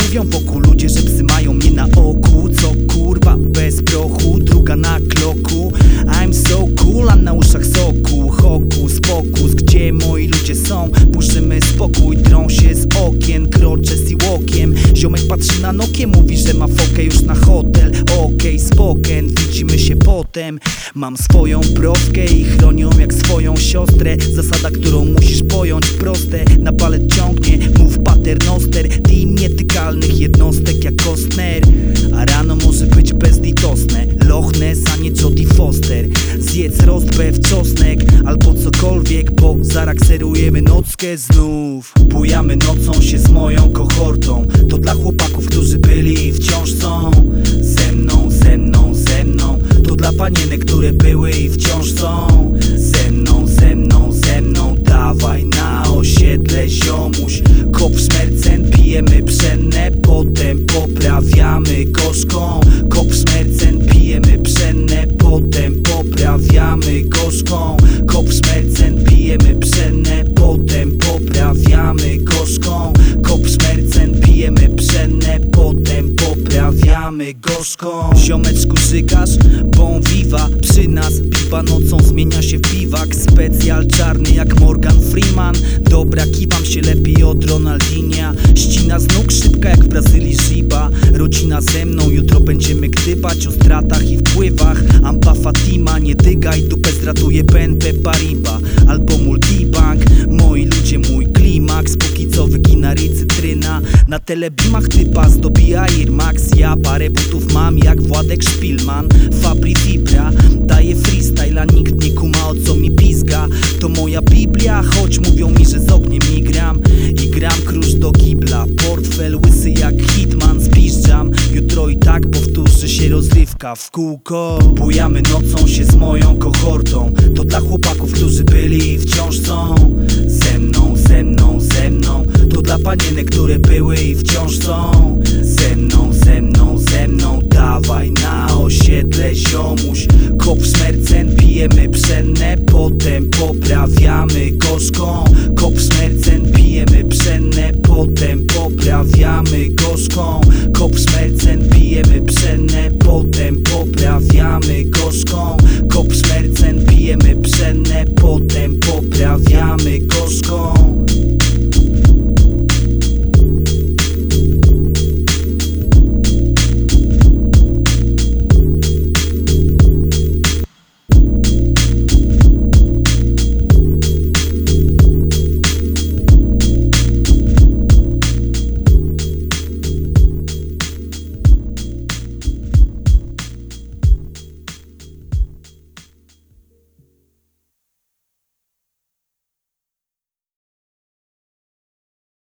Mówią wokół ludzie, że psy mają mnie na oku. Co kurwa, bez prochu, druga na kloku. I'm so cool, a na uszach soku. Hokus pokus, gdzie moi ludzie są? Puszymy spokój, drą się z okien. Kroczę siłokiem, ziomek patrzy na nokie, mówi, że ma fokę już na hotel. Okej, spoken, widzimy się potem. Mam swoją profkę i chronią jak swoją siostrę. Zasada, którą musisz pojąć, proste. Na palet ciągnie, mów paternoster. Team nietykalnych jednostek jak Kostner. A rano może być bezlitosne. Loch Ness, a nie Jodie Foster. Zjedz rozbę w czosnek albo cokolwiek, bo zarakserujemy nockę znów. Bujamy nocą się z moją kohortą. To dla chłopaków, którzy byli i wciąż są. Ze mną, ze mną, ze mną. To dla panienek, które były i wciąż są. Ze mną, ze mną, ze mną. Dawaj na osiedle, ziomuś. Kop szmercen, pijemy pszenne. Potem poprawiamy gorzką. Kop szmercen, pijemy pszenne. Potem poprawiamy gorzką. Kop szmercen, pijemy pszenne. Potem poprawiamy gorzką. Kop szmercen, pijemy pszenne. Potem poprawiamy gorzką. Ziomeczku żygasz? Bon viva. Przy nas piwa nocą zmienia się w biwak. Specjal czarny jak Morgan Freeman. Dobra, kiwam się lepiej od Ronaldinha. Ścina z nóg szybka jak w Brazylii Shiba. Rodzina ze mną, jutro będziemy gdybać o stratach i wpływach. Ampa Fatima, nie dygaj, dupę zratuje BNP Paribas albo Multibank. Moi ludzie, mój klimaks. Póki co wygina cytryna. Na telebimach typa zdobija Air Max. Ja parę butów mam jak Władek Szpilman. Fabri Fibra, daję freestyle, a nikt nie kuma, o co mi pizga. To moja Biblia, choć mówią mi, że z ogniem nie gram. I gram krusz do kibla. Portfel łysy jak Hitman, zbliżam. Jutro i tak powtórzy się rozrywka w kółko. Bujamy nocą się z moją kohortą. To dla chłopaków, którzy byli i wciąż są. Ze mną, ze mną, ze mną. To dla panienek, które były i wciąż są.